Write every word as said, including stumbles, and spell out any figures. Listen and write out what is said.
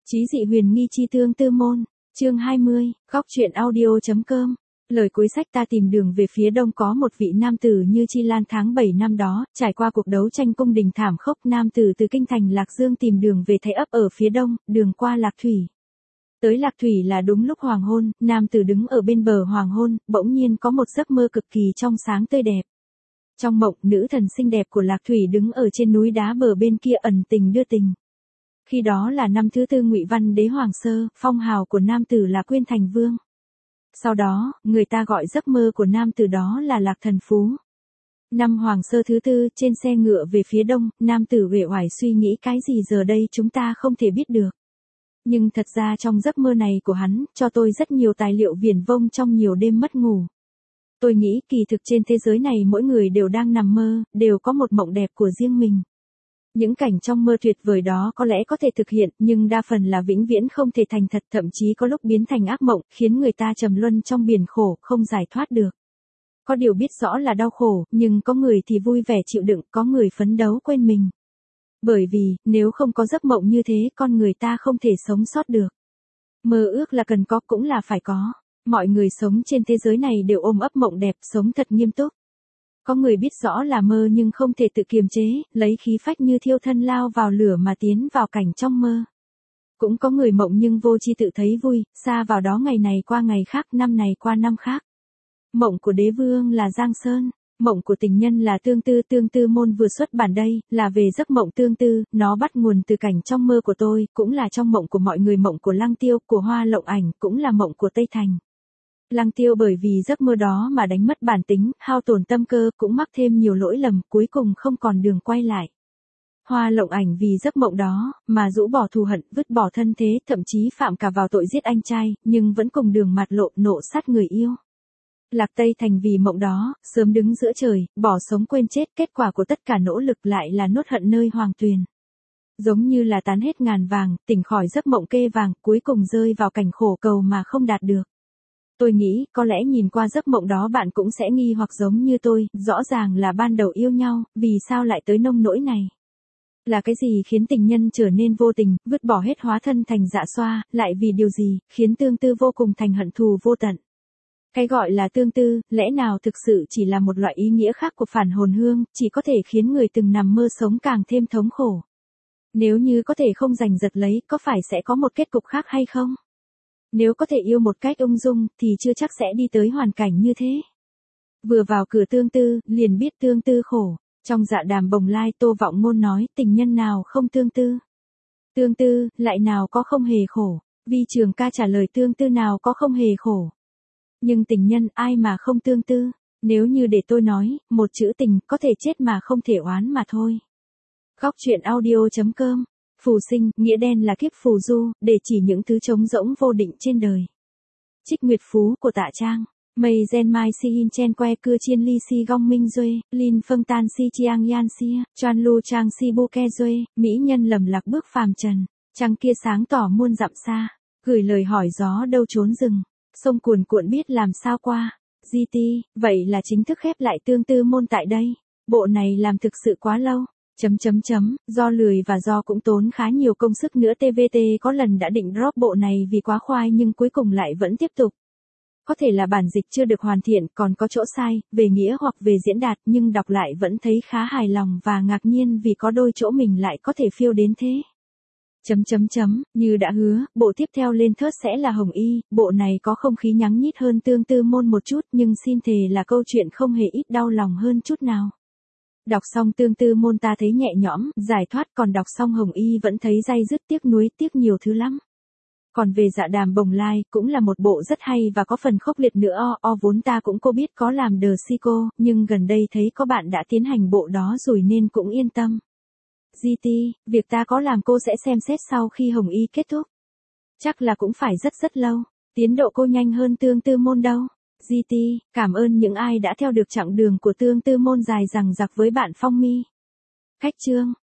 Chí dị huyền nghi chi tương tư môn, chương hai mươi, góc truyện audio.com. Lời cuối sách ta tìm đường về phía đông có một vị nam tử như Chi Lan tháng bảy năm đó, trải qua cuộc đấu tranh cung đình thảm khốc, nam tử từ kinh thành Lạc Dương tìm đường về Thái ấp ở phía đông, đường qua Lạc Thủy. Tới Lạc Thủy là đúng lúc hoàng hôn, nam tử đứng ở bên bờ hoàng hôn, bỗng nhiên có một giấc mơ cực kỳ trong sáng tươi đẹp. Trong mộng, nữ thần xinh đẹp của Lạc Thủy đứng ở trên núi đá bờ bên kia ẩn tình đưa tình. Khi đó là năm thứ tư Ngụy Văn Đế Hoàng Sơ, phong hào của nam tử là Quyên Thành Vương. Sau đó, người ta gọi giấc mơ của nam tử đó là Lạc Thần Phú. Năm Hoàng Sơ thứ tư, trên xe ngựa về phía đông, nam tử uể oải suy nghĩ cái gì giờ đây chúng ta không thể biết được. Nhưng thật ra trong giấc mơ này của hắn, cho tôi rất nhiều tài liệu viển vông trong nhiều đêm mất ngủ. Tôi nghĩ kỳ thực trên thế giới này mỗi người đều đang nằm mơ, đều có một mộng đẹp của riêng mình. Những cảnh trong mơ tuyệt vời đó có lẽ có thể thực hiện, nhưng đa phần là vĩnh viễn không thể thành thật, thậm chí có lúc biến thành ác mộng, khiến người ta trầm luân trong biển khổ, không giải thoát được. Có điều biết rõ là đau khổ, nhưng có người thì vui vẻ chịu đựng, có người phấn đấu quên mình. Bởi vì, nếu không có giấc mộng như thế, con người ta không thể sống sót được. Mơ ước là cần có cũng là phải có. Mọi người sống trên thế giới này đều ôm ấp mộng đẹp, sống thật nghiêm túc. Có người biết rõ là mơ nhưng không thể tự kiềm chế, lấy khí phách như thiêu thân lao vào lửa mà tiến vào cảnh trong mơ. Cũng có người mộng nhưng vô tri tự thấy vui, xa vào đó ngày này qua ngày khác, năm này qua năm khác. Mộng của đế vương là Giang Sơn, mộng của tình nhân là Tương Tư. Tương Tư môn vừa xuất bản đây, là về giấc mộng tương tư, nó bắt nguồn từ cảnh trong mơ của tôi, cũng là trong mộng của mọi người, mộng của Lăng Tiêu, của Hoa Lộng Ảnh, cũng là mộng của Tây Thành. Lăng Tiêu bởi vì giấc mơ đó mà đánh mất bản tính, hao tổn tâm cơ, cũng mắc thêm nhiều lỗi lầm, cuối cùng không còn đường quay lại. Hoa Lộng Ảnh vì giấc mộng đó, mà rũ bỏ thù hận, vứt bỏ thân thế, thậm chí phạm cả vào tội giết anh trai, nhưng vẫn cùng đường mặt lộ, nộ sát người yêu. Lạc Tây Thành vì mộng đó, sớm đứng giữa trời, bỏ sống quên chết, kết quả của tất cả nỗ lực lại là nuốt hận nơi hoàng tuyền. Giống như là tán hết ngàn vàng, tỉnh khỏi giấc mộng kê vàng, cuối cùng rơi vào cảnh khổ cầu mà không đạt được. Tôi nghĩ, có lẽ nhìn qua giấc mộng đó bạn cũng sẽ nghi hoặc giống như tôi, rõ ràng là ban đầu yêu nhau, vì sao lại tới nông nỗi này? Là cái gì khiến tình nhân trở nên vô tình, vứt bỏ hết hóa thân thành dạ xoa, lại vì điều gì, khiến tương tư vô cùng thành hận thù vô tận? Cái gọi là tương tư, lẽ nào thực sự chỉ là một loại ý nghĩa khác của phản hồn hương, chỉ có thể khiến người từng nằm mơ sống càng thêm thống khổ? Nếu như có thể không giành giật lấy, có phải sẽ có một kết cục khác hay không? Nếu có thể yêu một cách ung dung, thì chưa chắc sẽ đi tới hoàn cảnh như thế. Vừa vào cửa tương tư, liền biết tương tư khổ. Trong Dạ Đàm Bồng Lai, Tô Vọng Ngôn nói, tình nhân nào không tương tư? Tương tư, lại nào có không hề khổ? Vi Trường Ca trả lời, tương tư nào có không hề khổ? Nhưng tình nhân, ai mà không tương tư? Nếu như để tôi nói, một chữ tình, có thể chết mà không thể oán mà thôi. Góc truyện audio.com. Phù sinh, nghĩa đen là kiếp phù du, để chỉ những thứ trống rỗng vô định trên đời. Trích Nguyệt Phú của Tạ Trang. Mây gen mai si hin chen que cưa chiên ly si gong minh duê, lin phân tan si chiang yan xia, choan lu trang si bu ke duê, mỹ nhân lầm lạc bước phàm trần. Trăng kia sáng tỏ muôn dặm xa, gửi lời hỏi gió đâu trốn rừng, sông cuồn cuộn biết làm sao qua. giê tê, vậy là chính thức khép lại tương tư môn tại đây. Bộ này làm thực sự quá lâu. Chấm chấm chấm, do lười và do cũng tốn khá nhiều công sức nữa, tê vê tê có lần đã định drop bộ này vì quá khoai nhưng cuối cùng lại vẫn tiếp tục. Có thể là bản dịch chưa được hoàn thiện, còn có chỗ sai, về nghĩa hoặc về diễn đạt, nhưng đọc lại vẫn thấy khá hài lòng và ngạc nhiên vì có đôi chỗ mình lại có thể phiêu đến thế. Chấm chấm chấm, như đã hứa, bộ tiếp theo lên thớt sẽ là Hồng Y, bộ này có không khí nhắng nhít hơn tương tư môn một chút, nhưng xin thề là câu chuyện không hề ít đau lòng hơn chút nào. Đọc xong tương tư môn ta thấy nhẹ nhõm, giải thoát, còn đọc xong Hồng Y vẫn thấy day dứt, tiếc nuối, tiếc nhiều thứ lắm. Còn về Dạ Đàm Bồng Lai, cũng là một bộ rất hay và có phần khốc liệt nữa, o, o vốn ta cũng cô biết có làm đờ si cô, nhưng gần đây thấy có bạn đã tiến hành bộ đó rồi nên cũng yên tâm. giê tê, việc ta có làm cô sẽ xem xét sau khi Hồng Y kết thúc. Chắc là cũng phải rất rất lâu, tiến độ cô nhanh hơn tương tư môn đâu. giê tê, cảm ơn những ai đã theo được chặng đường của tương tư môn dài dằng dặc với bạn Phong Mi. Khách chương.